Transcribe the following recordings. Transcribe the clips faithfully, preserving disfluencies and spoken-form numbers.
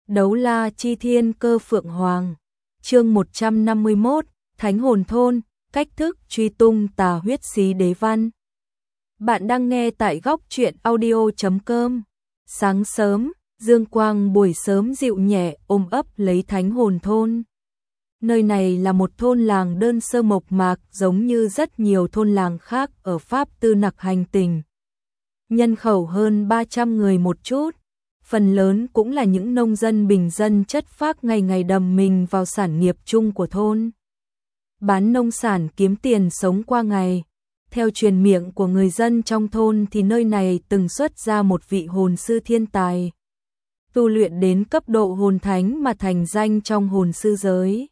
Đấu la chi thiên cơ phượng hoàng. Chương một trăm năm mươi mốt, Thánh hồn thôn, cách thức truy tung tà huyết xí đế văn. Bạn đang nghe tại góc truyện audio chấm com. Sáng sớm, dương quang buổi sớm dịu nhẹ ôm ấp lấy Thánh hồn thôn. Nơi này là một thôn làng đơn sơ mộc mạc giống như rất nhiều thôn làng khác ở Pháp Tư Nặc hành tinh. Nhân khẩu hơn ba trăm người một chút. Phần lớn cũng là những nông dân bình dân chất phác ngày ngày đầm mình vào sản nghiệp chung của thôn. Bán nông sản kiếm tiền sống qua ngày. Theo truyền miệng của người dân trong thôn thì nơi này từng xuất ra một vị hồn sư thiên tài. Tu luyện đến cấp độ hồn thánh mà thành danh trong hồn sư giới.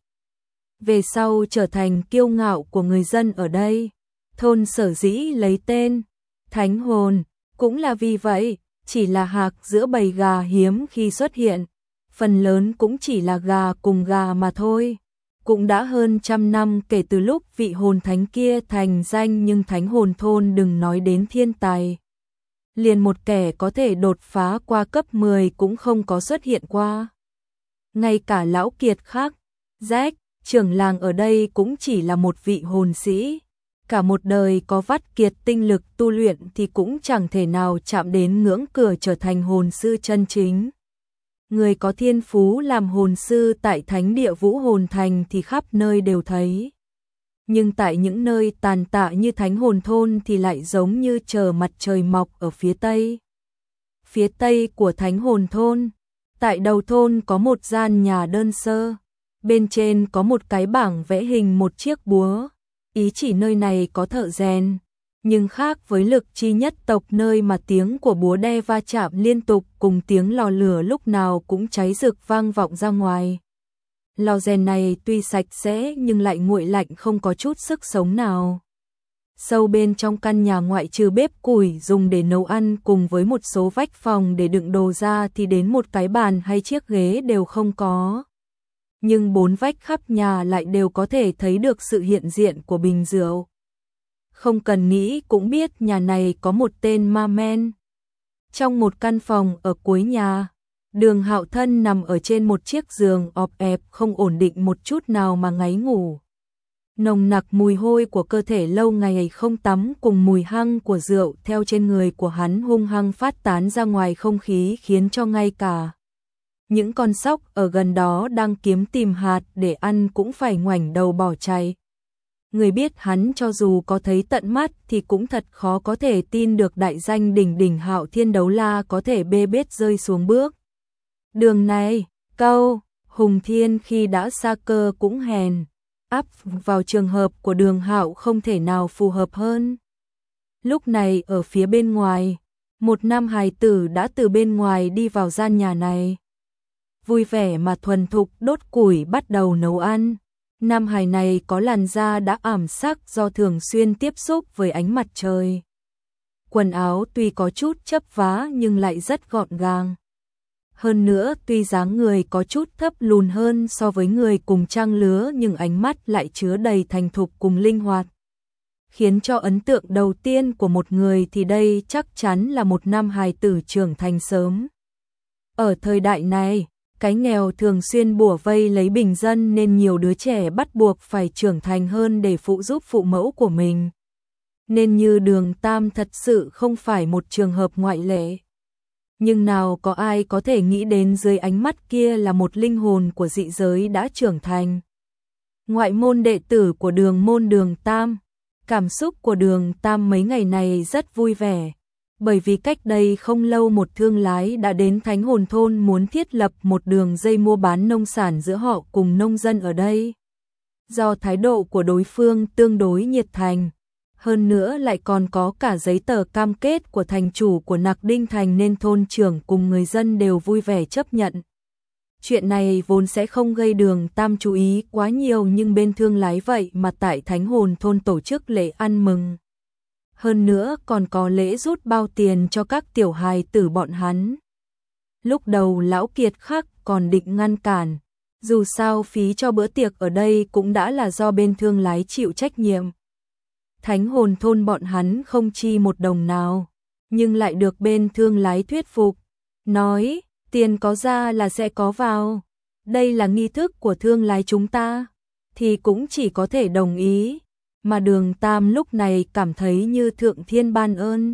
Về sau trở thành kiêu ngạo của người dân ở đây. Thôn sở dĩ lấy tên Thánh hồn cũng là vì vậy. Chỉ là hạc giữa bầy gà hiếm khi xuất hiện, phần lớn cũng chỉ là gà cùng gà mà thôi. Cũng đã hơn trăm năm kể từ lúc vị hồn thánh kia thành danh, nhưng Thánh hồn thôn đừng nói đến thiên tài. Liền một kẻ có thể đột phá qua cấp mười cũng không có xuất hiện qua. Ngay cả lão kiệt khác, Jack, trưởng làng ở đây cũng chỉ là một vị hồn sĩ. Cả một đời có vắt kiệt tinh lực tu luyện thì cũng chẳng thể nào chạm đến ngưỡng cửa trở thành hồn sư chân chính. Người có thiên phú làm hồn sư tại thánh địa Vũ Hồn Thành thì khắp nơi đều thấy. Nhưng tại những nơi tàn tạ như Thánh hồn thôn thì lại giống như chờ mặt trời mọc ở phía tây. Phía tây của Thánh hồn thôn, tại đầu thôn có một gian nhà đơn sơ. Bên trên có một cái bảng vẽ hình một chiếc búa. Ý chỉ nơi này có thợ rèn, nhưng khác với Lực Chi nhất tộc nơi mà tiếng của búa đe va chạm liên tục cùng tiếng lò lửa lúc nào cũng cháy rực vang vọng ra ngoài. Lò rèn này tuy sạch sẽ nhưng lại nguội lạnh không có chút sức sống nào. Sâu bên trong căn nhà ngoại trừ bếp củi dùng để nấu ăn cùng với một số vách phòng để đựng đồ ra thì đến một cái bàn hay chiếc ghế đều không có. Nhưng bốn vách khắp nhà lại đều có thể thấy được sự hiện diện của bình rượu. Không cần nghĩ cũng biết nhà này có một tên ma men. Trong một căn phòng ở cuối nhà, Đường Hạo Thân nằm ở trên một chiếc giường ọp ẹp không ổn định một chút nào mà ngáy ngủ. Nồng nặc mùi hôi của cơ thể lâu ngày không tắm cùng mùi hăng của rượu theo trên người của hắn hung hăng phát tán ra ngoài không khí khiến cho ngay cả những con sóc ở gần đó đang kiếm tìm hạt để ăn cũng phải ngoảnh đầu bỏ chạy. Người biết hắn cho dù có thấy tận mắt thì cũng thật khó có thể tin được đại danh đỉnh đỉnh Hạo Thiên đấu la có thể bê bết rơi xuống bước. Đường này, câu, Hùng Thiên khi đã xa cơ cũng hèn, áp vào trường hợp của Đường Hạo không thể nào phù hợp hơn. Lúc này ở phía bên ngoài, một nam hài tử đã từ bên ngoài đi vào gian nhà này. Vui vẻ mà thuần thục đốt củi bắt đầu nấu ăn. Nam hài này có làn da đã ảm sắc do thường xuyên tiếp xúc với ánh mặt trời. Quần áo tuy có chút chấp vá nhưng lại rất gọn gàng. Hơn nữa tuy dáng người có chút thấp lùn hơn so với người cùng trang lứa nhưng ánh mắt lại chứa đầy thành thục cùng linh hoạt. Khiến cho ấn tượng đầu tiên của một người thì đây chắc chắn là một nam hài tử trưởng thành sớm. Ở thời đại này, cái nghèo thường xuyên bủa vây lấy bình dân nên nhiều đứa trẻ bắt buộc phải trưởng thành hơn để phụ giúp phụ mẫu của mình. Nên như Đường Tam thật sự không phải một trường hợp ngoại lệ. Nhưng nào có ai có thể nghĩ đến dưới ánh mắt kia là một linh hồn của dị giới đã trưởng thành. Ngoại môn đệ tử của Đường môn Đường Tam. Cảm xúc của Đường Tam mấy ngày này rất vui vẻ. Bởi vì cách đây không lâu một thương lái đã đến Thánh hồn thôn muốn thiết lập một đường dây mua bán nông sản giữa họ cùng nông dân ở đây. Do thái độ của đối phương tương đối nhiệt thành, hơn nữa lại còn có cả giấy tờ cam kết của thành chủ của Nặc Đinh Thành nên thôn trưởng cùng người dân đều vui vẻ chấp nhận. Chuyện này vốn sẽ không gây Đường Tam chú ý quá nhiều nhưng bên thương lái vậy mà tại Thánh hồn thôn tổ chức lễ ăn mừng. Hơn nữa còn có lễ rút bao tiền cho các tiểu hài tử bọn hắn. Lúc đầu lão Kiệt Khắc còn định ngăn cản, dù sao phí cho bữa tiệc ở đây cũng đã là do bên thương lái chịu trách nhiệm. Thánh hồn thôn bọn hắn không chi một đồng nào, nhưng lại được bên thương lái thuyết phục, nói Tiền có ra là sẽ có vào. Đây là nghi thức của thương lái chúng ta. Thì cũng chỉ có thể đồng ý. Mà Đường Tam lúc này cảm thấy như thượng thiên ban ơn.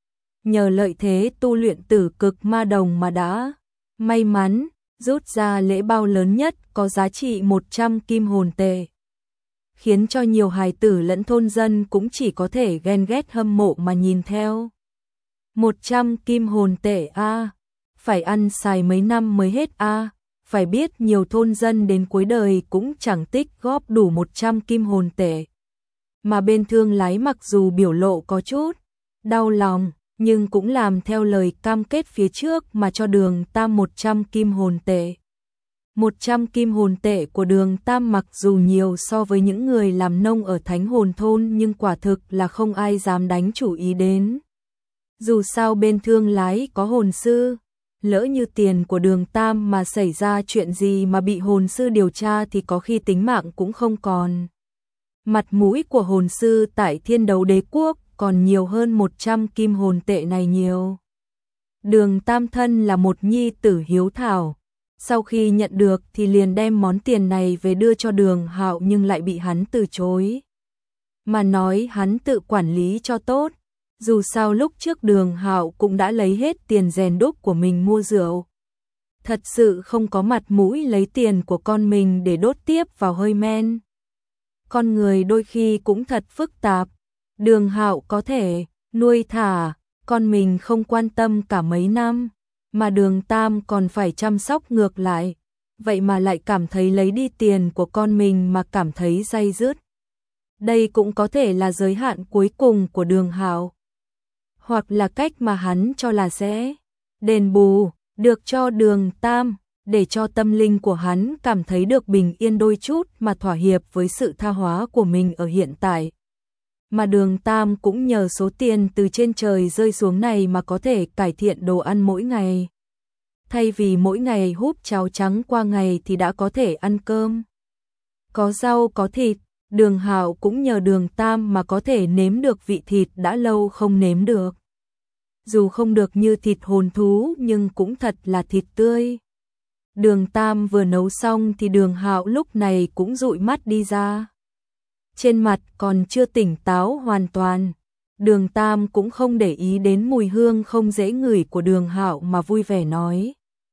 Nhờ lợi thế tu luyện tử cực ma đồng mà đã may mắn rút ra lễ bao lớn nhất có giá trị một trăm kim hồn tệ. Khiến cho nhiều hài tử lẫn thôn dân cũng chỉ có thể ghen ghét hâm mộ mà nhìn theo. một trăm kim hồn tệ a, à, phải ăn xài mấy năm mới hết a, à, phải biết nhiều thôn dân đến cuối đời cũng chẳng tích góp đủ một trăm kim hồn tệ. Mà bên thương lái mặc dù biểu lộ có chút đau lòng, nhưng cũng làm theo lời cam kết phía trước mà cho Đường Tam một trăm kim hồn tệ. một trăm kim hồn tệ của Đường Tam mặc dù nhiều so với những người làm nông ở Thánh Hồn Thôn nhưng quả thực là không ai dám đánh chủ ý đến. Dù sao bên thương lái có hồn sư, lỡ như tiền của Đường Tam mà xảy ra chuyện gì mà bị hồn sư điều tra thì có khi tính mạng cũng không còn. Mặt mũi của hồn sư tại Thiên Đấu Đế Quốc còn nhiều hơn một trăm kim hồn tệ này nhiều. Đường Tam thân là một nhi tử hiếu thảo. Sau khi nhận được thì liền đem món tiền này về đưa cho Đường Hạo nhưng lại bị hắn từ chối. Mà nói hắn tự quản lý cho tốt. Dù sao lúc trước Đường Hạo cũng đã lấy hết tiền rèn đúc của mình mua rượu. Thật sự không có mặt mũi lấy tiền của con mình để đốt tiếp vào hơi men. Con người đôi khi cũng thật phức tạp. Đường Hạo có thể nuôi thả con mình không quan tâm cả mấy năm, mà Đường Tam còn phải chăm sóc ngược lại. Vậy mà lại cảm thấy lấy đi tiền của con mình mà cảm thấy day dứt. Đây cũng có thể là giới hạn cuối cùng của Đường Hạo. Hoặc là cách mà hắn cho là sẽ đền bù được cho Đường Tam, để cho tâm linh của hắn cảm thấy được bình yên đôi chút mà thỏa hiệp với sự tha hóa của mình ở hiện tại. Mà Đường Tam cũng nhờ số tiền từ trên trời rơi xuống này mà có thể cải thiện đồ ăn mỗi ngày. Thay vì mỗi ngày húp cháo trắng qua ngày thì đã có thể ăn cơm có rau có thịt. Đường Hạo cũng nhờ Đường Tam mà có thể nếm được vị thịt đã lâu không nếm được. Dù không được như thịt hồn thú nhưng cũng thật là thịt tươi. Đường Tam vừa nấu xong thì Đường Hạo lúc này cũng dụi mắt đi ra. Trên mặt còn chưa tỉnh táo hoàn toàn. Đường Tam cũng không để ý đến mùi hương không dễ ngửi của Đường Hạo mà vui vẻ nói: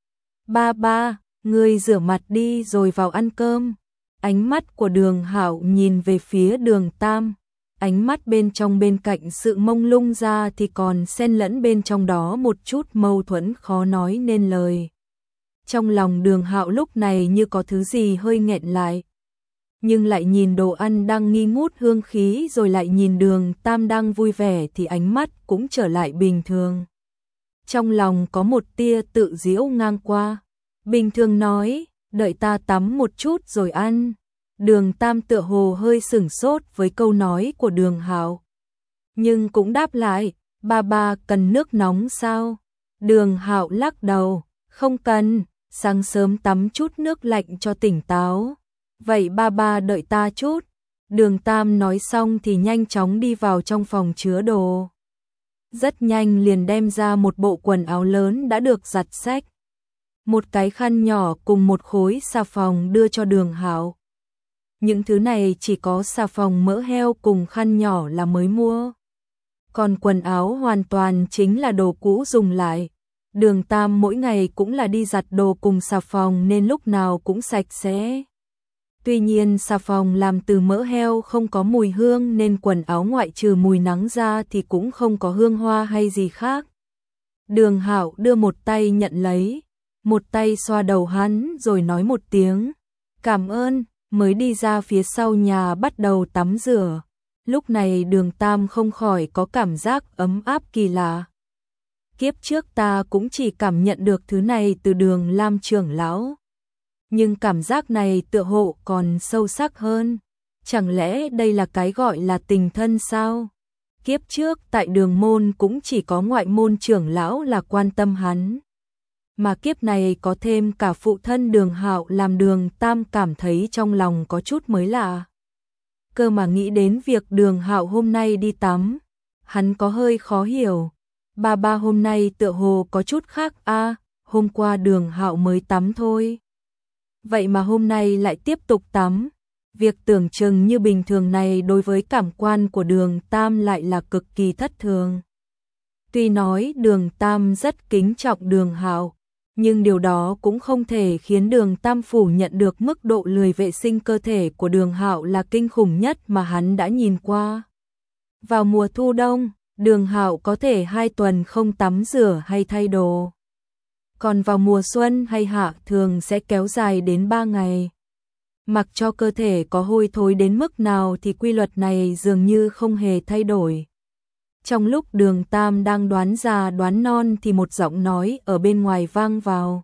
"Ba ba, ngươi rửa mặt đi rồi vào ăn cơm." Ánh mắt của Đường Hạo nhìn về phía Đường Tam, ánh mắt bên trong bên cạnh sự mông lung ra thì còn xen lẫn bên trong đó một chút mâu thuẫn khó nói nên lời. Trong lòng Đường Hạo lúc này như có thứ gì hơi nghẹn lại, nhưng lại nhìn đồ ăn đang nghi ngút hương khí rồi lại nhìn Đường Tam đang vui vẻ thì ánh mắt cũng trở lại bình thường. Trong lòng có một tia tự giễu ngang qua, bình thường nói: "Đợi ta tắm một chút rồi ăn." Đường Tam tựa hồ hơi sửng sốt với câu nói của Đường Hạo, nhưng cũng đáp lại: "Ba ba cần nước nóng sao?" Đường Hạo lắc đầu: "Không cần, sáng sớm tắm chút nước lạnh cho tỉnh táo." "Vậy ba ba đợi ta chút." Đường Tam nói xong thì nhanh chóng đi vào trong phòng chứa đồ. Rất nhanh liền đem ra một bộ quần áo lớn đã được giặt sạch, một cái khăn nhỏ cùng một khối xà phòng đưa cho Đường Hạo. Những thứ này chỉ có xà phòng mỡ heo cùng khăn nhỏ là mới mua. Còn quần áo hoàn toàn chính là đồ cũ dùng lại. Đường Tam mỗi ngày cũng là đi giặt đồ cùng xà phòng nên lúc nào cũng sạch sẽ. Tuy nhiên xà phòng làm từ mỡ heo không có mùi hương nên quần áo ngoại trừ mùi nắng ra thì cũng không có hương hoa hay gì khác. Đường Hạo đưa một tay nhận lấy, một tay xoa đầu hắn rồi nói một tiếng cảm ơn, mới đi ra phía sau nhà bắt đầu tắm rửa. Lúc này Đường Tam không khỏi có cảm giác ấm áp kỳ lạ. Kiếp trước ta cũng chỉ cảm nhận được thứ này từ Đường Lam trưởng lão, nhưng cảm giác này tựa hộ còn sâu sắc hơn. Chẳng lẽ đây là cái gọi là tình thân sao? Kiếp trước tại Đường môn cũng chỉ có ngoại môn trưởng lão là quan tâm hắn, mà kiếp này có thêm cả phụ thân Đường Hạo làm Đường Tam cảm thấy trong lòng có chút mới lạ. Cơ mà nghĩ đến việc Đường Hạo hôm nay đi tắm, hắn có hơi khó hiểu. Ba ba hôm nay tựa hồ có chút khác a, à, hôm qua Đường Hạo mới tắm thôi. Vậy mà hôm nay lại tiếp tục tắm. Việc tưởng chừng như bình thường này đối với cảm quan của Đường Tam lại là cực kỳ thất thường. Tuy nói Đường Tam rất kính trọng Đường Hạo, nhưng điều đó cũng không thể khiến Đường Tam phủ nhận được mức độ lười vệ sinh cơ thể của Đường Hạo là kinh khủng nhất mà hắn đã nhìn qua. Vào mùa thu đông, Đường Hạo có thể hai tuần không tắm rửa hay thay đồ. Còn vào mùa xuân hay hạ thường sẽ kéo dài đến ba ngày. Mặc cho cơ thể có hôi thối đến mức nào thì quy luật này dường như không hề thay đổi. Trong lúc Đường Tam đang đoán già đoán non thì một giọng nói ở bên ngoài vang vào.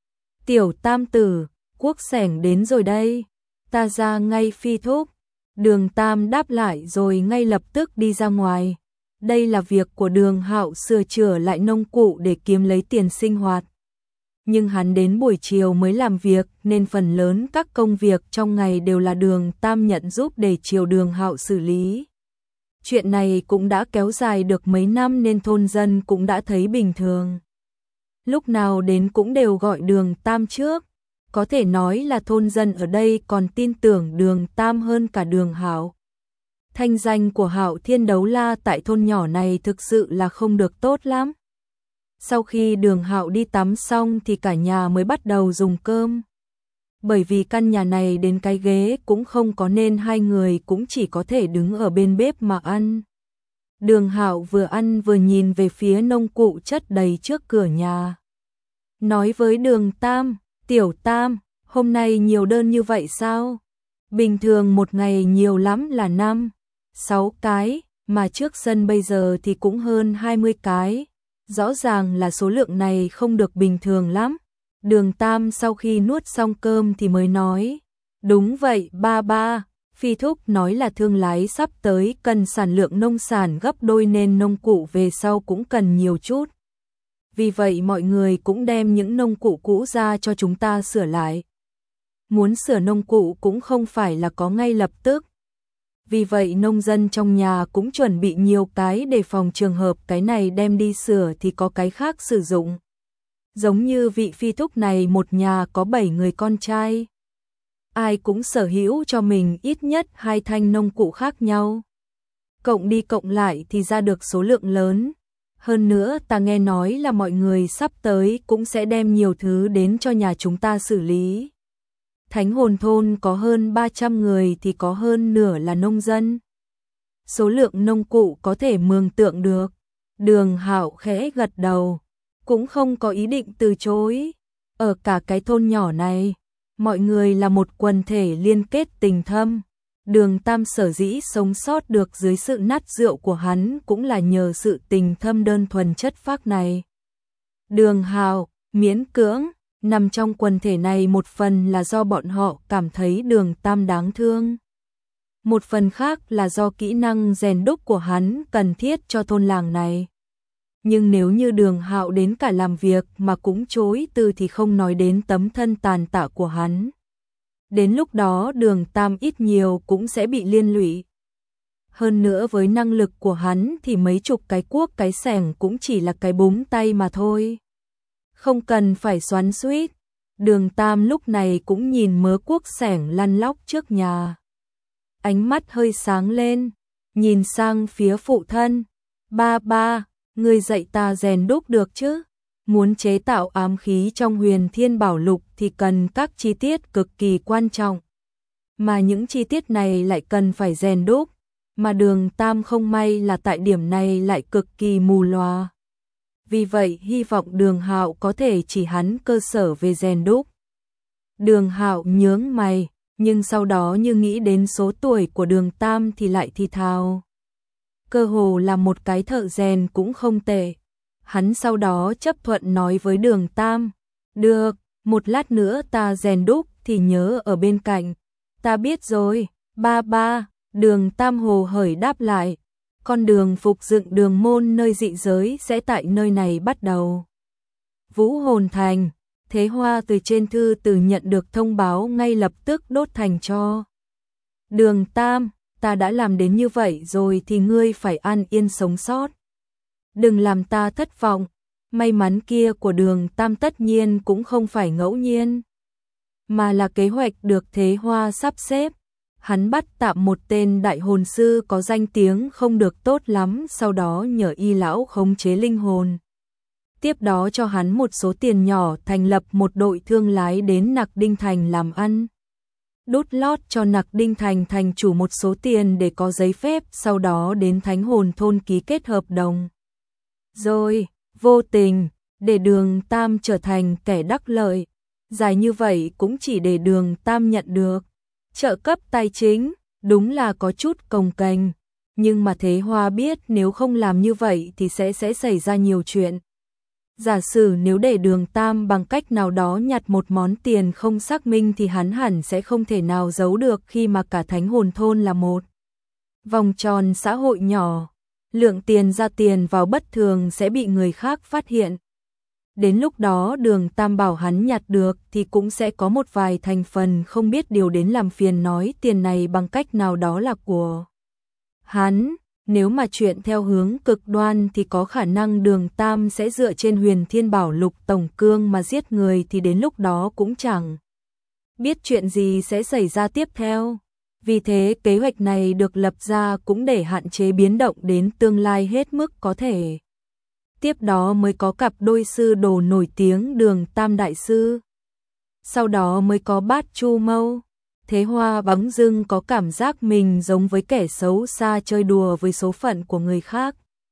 Tiểu Tam tử, Quốc Sẻng đến rồi đây, ta ra ngay phi thúc. Đường Tam đáp lại rồi ngay lập tức đi ra ngoài. Đây là việc của Đường Hạo sửa chữa lại nông cụ để kiếm lấy tiền sinh hoạt. Nhưng hắn đến buổi chiều mới làm việc nên phần lớn các công việc trong ngày đều là Đường Tam nhận giúp để chiều Đường Hạo xử lý. Chuyện này cũng đã kéo dài được mấy năm nên thôn dân cũng đã thấy bình thường. Lúc nào đến cũng đều gọi Đường Tam trước. Có thể nói là thôn dân ở đây còn tin tưởng Đường Tam hơn cả Đường Hạo. Thanh danh của Hạo Thiên Đấu La tại thôn nhỏ này thực sự là không được tốt lắm. Sau khi Đường Hạo đi tắm xong thì cả nhà mới bắt đầu dùng cơm. Bởi vì căn nhà này đến cái ghế cũng không có nên hai người cũng chỉ có thể đứng ở bên bếp mà ăn. Đường Hạo vừa ăn vừa nhìn về phía nông cụ chất đầy trước cửa nhà. Nói với Đường Tam, Tiểu Tam, hôm nay nhiều đơn như vậy sao? Bình thường một ngày nhiều lắm là năm, sáu cái, mà trước sân bây giờ thì cũng hơn hai mươi cái. Rõ ràng là số lượng này không được bình thường lắm. Đường Tam sau khi nuốt xong cơm thì mới nói. Đúng vậy ba ba, Phi Thúc nói là thương lái sắp tới cần sản lượng nông sản gấp đôi nên nông cụ về sau cũng cần nhiều chút. Vì vậy mọi người cũng đem những nông cụ cũ ra cho chúng ta sửa lại. Muốn sửa nông cụ cũng không phải là có ngay lập tức. Vì vậy nông dân trong nhà cũng chuẩn bị nhiều cái để phòng trường hợp cái này đem đi sửa thì có cái khác sử dụng. Giống như vị Phi Thúc này một nhà có bảy người con trai. Ai cũng sở hữu cho mình ít nhất hai thanh nông cụ khác nhau. Cộng đi cộng lại thì ra được số lượng lớn. Hơn nữa ta nghe nói là mọi người sắp tới cũng sẽ đem nhiều thứ đến cho nhà chúng ta xử lý. Thánh Hồn thôn có hơn ba trăm người thì có hơn nửa là nông dân. Số lượng nông cụ có thể mường tượng được. Đường Hạo khẽ gật đầu, cũng không có ý định từ chối. Ở cả cái thôn nhỏ này, mọi người là một quần thể liên kết tình thâm. Đường Tam sở dĩ sống sót được dưới sự nát rượu của hắn cũng là nhờ sự tình thâm đơn thuần chất phác này. Đường Hạo, miễn cưỡng, nằm trong quần thể này một phần là do bọn họ cảm thấy Đường Tam đáng thương. Một phần khác là do kỹ năng rèn đúc của hắn cần thiết cho thôn làng này. Nhưng nếu như Đường Hạo đến cả làm việc mà cũng chối từ thì không nói đến tấm thân tàn tạ của hắn. Đến lúc đó Đường Tam ít nhiều cũng sẽ bị liên lụy. Hơn nữa với năng lực của hắn thì mấy chục cái cuốc cái xẻng cũng chỉ là cái búng tay mà thôi. Không cần phải xoắn xuýt. Đường Tam lúc này cũng nhìn mớ cuốc xẻng lăn lóc trước nhà. Ánh mắt hơi sáng lên, nhìn sang phía phụ thân. Ba ba, ngươi dạy ta rèn đúc được chứ? Muốn chế tạo ám khí trong Huyền Thiên Bảo Lục thì cần các chi tiết cực kỳ quan trọng. Mà những chi tiết này lại cần phải rèn đúc. Mà Đường Tam không may là tại điểm này lại cực kỳ mù lòa. Vì vậy hy vọng Đường Hạo có thể chỉ hắn cơ sở về rèn đúc. Đường Hạo nhướng mày, nhưng sau đó như nghĩ đến số tuổi của Đường Tam thì lại thì thào. Cơ hồ là một cái thợ rèn cũng không tệ. Hắn sau đó chấp thuận nói với Đường Tam. Được, một lát nữa ta rèn đúc thì nhớ ở bên cạnh. Ta biết rồi, ba ba. Đường Tam hồ hởi đáp lại. Con đường phục dựng đường môn nơi dị giới sẽ tại nơi này bắt đầu. Vũ Hồn Thành, Thế Hoa từ trên thư từ nhận được thông báo ngay lập tức đốt thành tro. Đường Tam, ta đã làm đến như vậy rồi thì ngươi phải an yên sống sót. Đừng làm ta thất vọng. May mắn kia của Đường Tam tất nhiên cũng không phải ngẫu nhiên, mà là kế hoạch được Thế Hoa sắp xếp. Hắn bắt tạm một tên đại hồn sư có danh tiếng không được tốt lắm, sau đó nhờ y lão khống chế linh hồn. Tiếp đó cho hắn một số tiền nhỏ, thành lập một đội thương lái đến Nặc Đinh Thành làm ăn. Đút lót cho Nặc Đinh Thành thành chủ một số tiền để có giấy phép, sau đó đến Thánh Hồn Thôn ký kết hợp đồng. Rồi, vô tình, để Đường Tam trở thành kẻ đắc lợi. Dài như vậy cũng chỉ để Đường Tam nhận được trợ cấp tài chính, đúng là có chút cồng kềnh. Nhưng mà Thế Hoa biết nếu không làm như vậy thì sẽ sẽ xảy ra nhiều chuyện. Giả sử nếu để Đường Tam bằng cách nào đó nhặt một món tiền không xác minh thì hắn hẳn sẽ không thể nào giấu được, khi mà cả Thánh Hồn Thôn là một vòng tròn xã hội nhỏ. Lượng tiền ra tiền vào bất thường sẽ bị người khác phát hiện. Đến lúc đó Đường Tam bảo hắn nhặt được thì cũng sẽ có một vài thành phần không biết điều đến làm phiền nói tiền này bằng cách nào đó là của hắn. Nếu mà chuyện theo hướng cực đoan thì có khả năng Đường Tam sẽ dựa trên Huyền Thiên Bảo Lục Tổng Cương mà giết người, thì đến lúc đó cũng chẳng biết chuyện gì sẽ xảy ra tiếp theo. Vì thế kế hoạch này được lập ra cũng để hạn chế biến động đến tương lai hết mức có thể. Tiếp đó mới có cặp đôi sư đồ nổi tiếng Đường Tam Đại Sư. Sau đó mới có Bát Chu Mâu. Thế Hoa bỗng dưng có cảm giác mình giống với kẻ xấu xa chơi đùa với số phận của người khác.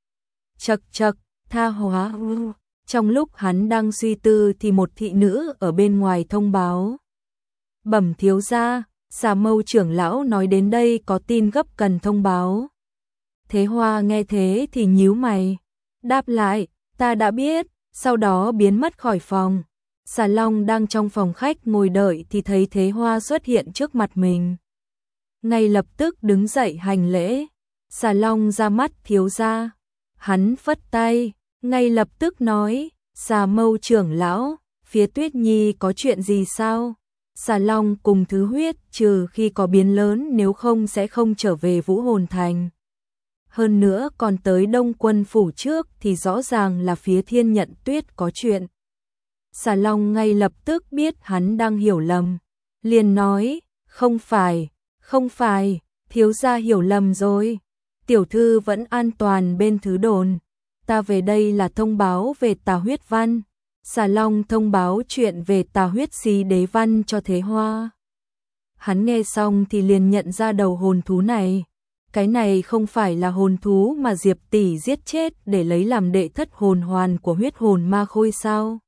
Chậc chậc, Tha Hóa. Trong lúc hắn đang suy tư thì một thị nữ ở bên ngoài thông báo. Bẩm thiếu gia, Xà Mâu trưởng lão nói đến đây có tin gấp cần thông báo. Thế Hoa nghe thế thì nhíu mày, đáp lại, ta đã biết, sau đó biến mất khỏi phòng. Xà Long đang trong phòng khách ngồi đợi thì thấy Thế Hoa xuất hiện trước mặt mình. Ngay lập tức đứng dậy hành lễ. Xà Long ra mắt thiếu gia. Hắn phất tay, ngay lập tức nói, Xà Mâu trưởng lão, phía Tuyết Nhi có chuyện gì sao? Xà Long cùng Thứ Huyết trừ khi có biến lớn, nếu không sẽ không trở về Vũ Hồn Thành. Hơn nữa còn tới Đông Quân phủ trước thì rõ ràng là phía Thiên Nhận Tuyết có chuyện. Xà Long ngay lập tức biết hắn đang hiểu lầm, liền nói, không phải, không phải, thiếu gia hiểu lầm rồi. Tiểu thư vẫn an toàn bên Thứ Đồn. Ta về đây là thông báo về Tà Huyết Văn. Xà Long thông báo chuyện về Tà Huyết Xí Đế Văn cho Thế Hoa. Hắn nghe xong thì liền nhận ra đầu hồn thú này. Cái này không phải là hồn thú mà Diệp tỷ giết chết để lấy làm đệ thất hồn hoàn của huyết hồn ma khôi sao?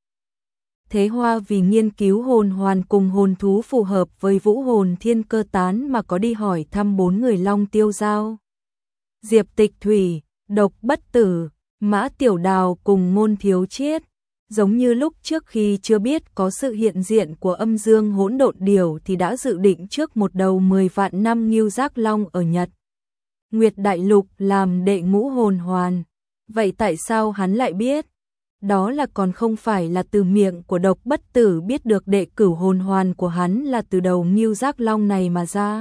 Thế Hoa vì nghiên cứu hồn hoàn cùng hồn thú phù hợp với vũ hồn thiên cơ tán mà có đi hỏi thăm bốn người Long Tiêu Giao. Diệp Tịch Thủy, Độc Bất Tử, Mã Tiểu Đào cùng Ngôn Thiếu Chiết. Giống như lúc trước khi chưa biết có sự hiện diện của âm dương hỗn độn điểu thì đã dự định trước một đầu mười vạn năm Ngưu Giác Long ở Nhật Nguyệt Đại Lục làm đệ ngũ hồn hoàn. Vậy tại sao hắn lại biết? Đó là còn không phải là từ miệng của Độc Bất Tử biết được đệ cửu hồn hoàn của hắn là từ đầu Ngưu Giác Long này mà ra.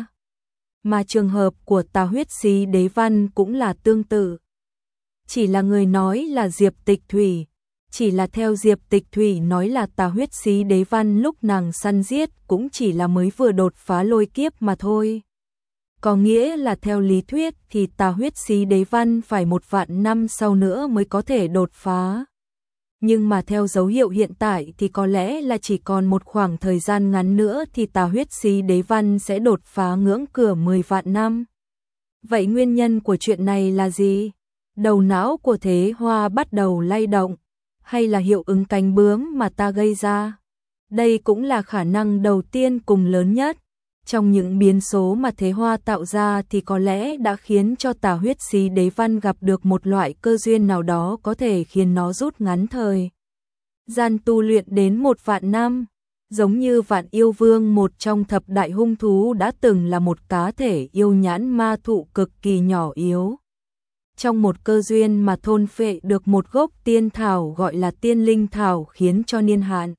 Mà trường hợp của Tà Huyết Xí Đế Văn cũng là tương tự. Chỉ là người nói là Diệp Tịch Thủy. Chỉ là theo Diệp Tịch Thủy nói là Tà Huyết Xí Đế Văn lúc nàng săn giết cũng chỉ là mới vừa đột phá lôi kiếp mà thôi. Có nghĩa là theo lý thuyết thì Tà Huyết Xí Đế Văn phải một vạn năm sau nữa mới có thể đột phá. Nhưng mà theo dấu hiệu hiện tại thì có lẽ là chỉ còn một khoảng thời gian ngắn nữa thì Tà Huyết Xí Đế Văn sẽ đột phá ngưỡng cửa mười vạn năm. Vậy nguyên nhân của chuyện này là gì? Đầu não của Thế Hoa bắt đầu lay động. Hay là hiệu ứng cánh bướm mà ta gây ra? Đây cũng là khả năng đầu tiên cùng lớn nhất. Trong những biến số mà Thế Hoa tạo ra thì có lẽ đã khiến cho Tà Huyết Xí Đế Văn gặp được một loại cơ duyên nào đó có thể khiến nó rút ngắn thời gian tu luyện đến một vạn năm. Giống như Vạn Yêu Vương, một trong thập đại hung thú, đã từng là một cá thể yêu nhãn ma thụ cực kỳ nhỏ yếu. Trong một cơ duyên mà thôn phệ được một gốc tiên thảo gọi là tiên linh thảo, khiến cho niên hạn,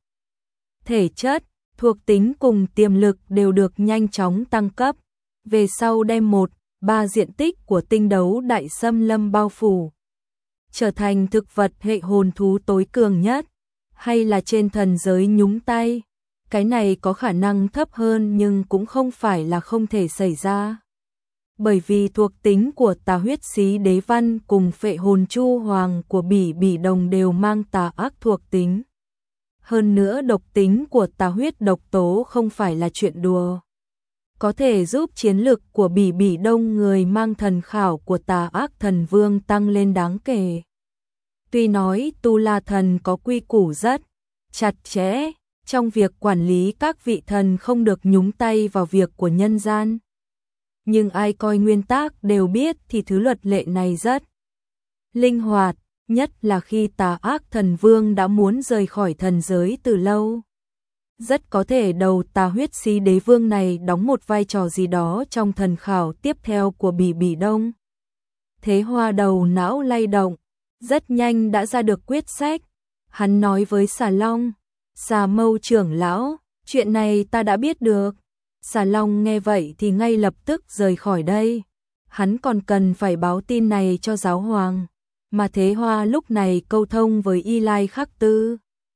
thể chất, thuộc tính cùng tiềm lực đều được nhanh chóng tăng cấp. Về sau đem một, ba diện tích của tinh đấu đại xâm lâm bao phủ. trở thành thực vật hệ hồn thú tối cường nhất, hay là trên thần giới nhúng tay. Cái này có khả năng thấp hơn nhưng cũng không phải là không thể xảy ra. Bởi vì thuộc tính của tà huyết xí đế văn cùng phệ hồn chu hoàng của bỉ bỉ đồng đều mang tà ác thuộc tính. Hơn nữa độc tính của tà huyết độc tố không phải là chuyện đùa. Có thể giúp chiến lực của bỉ bỉ đông người mang thần khảo của tà ác thần vương tăng lên đáng kể. Tuy nói Tu La thần có quy củ rất chặt chẽ trong việc quản lý các vị thần không được nhúng tay vào việc của nhân gian. Nhưng ai coi nguyên tắc đều biết thì thứ luật lệ này rất linh hoạt, nhất là khi tà ác thần vương đã muốn rời khỏi thần giới từ lâu. Rất có thể đầu tà huyết xí đế vương này đóng một vai trò gì đó trong thần khảo tiếp theo của bỉ bỉ đông. Thế Hoa đầu não lay động, rất nhanh đã ra được quyết sách. Hắn nói với Xà Long, Xà Mâu trưởng lão, chuyện này ta đã biết được. Xà Long nghe vậy thì ngay lập tức rời khỏi đây. Hắn còn cần phải báo tin này cho giáo hoàng. Mà Thế Hoa lúc này câu thông với Y Lai Khắc Tư.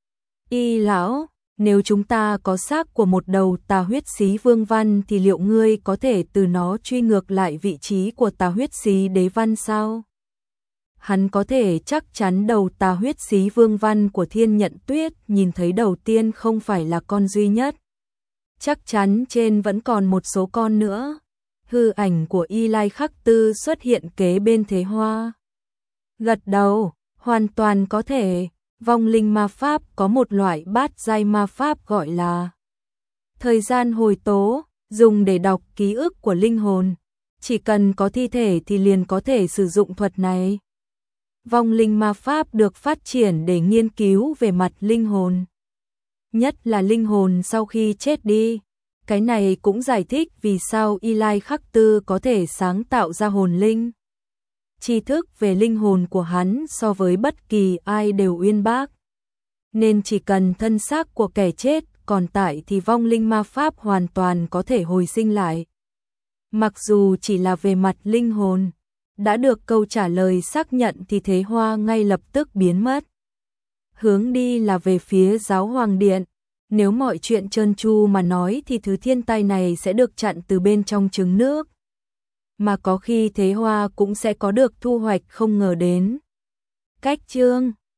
Y lão, nếu chúng ta có xác của một đầu tà huyết xí vương văn thì liệu ngươi có thể từ nó truy ngược lại vị trí của tà huyết xí đế văn sao? Hắn có thể chắc chắn đầu tà huyết xí vương văn của Thiên Nhận Tuyết nhìn thấy đầu tiên không phải là con duy nhất. Chắc chắn trên vẫn còn một số con nữa. Hư ảnh của Y Lai Khắc Tư xuất hiện kế bên Thế Hoa. Gật đầu, hoàn toàn có thể. Vong linh ma pháp có một loại bát giai ma pháp gọi là thời gian hồi tố, dùng để đọc ký ức của linh hồn. Chỉ cần có thi thể thì liền có thể sử dụng thuật này. Vong linh ma pháp được phát triển để nghiên cứu về mặt linh hồn. Nhất là linh hồn sau khi chết đi. Cái này cũng giải thích vì sao Y Lai Khắc Tư có thể sáng tạo ra hồn linh. Tri thức về linh hồn của hắn so với bất kỳ ai đều uyên bác. Nên chỉ cần thân xác của kẻ chết còn tại thì vong linh ma pháp hoàn toàn có thể hồi sinh lại. Mặc dù chỉ là về mặt linh hồn, đã được câu trả lời xác nhận thì Thế Hoa ngay lập tức biến mất. Hướng đi là về phía giáo hoàng điện. Nếu mọi chuyện trơn tru mà nói thì thứ thiên tai này sẽ được chặn từ bên trong trứng nước. Mà có khi Thế Hoa cũng sẽ có được thu hoạch không ngờ đến. Cách chương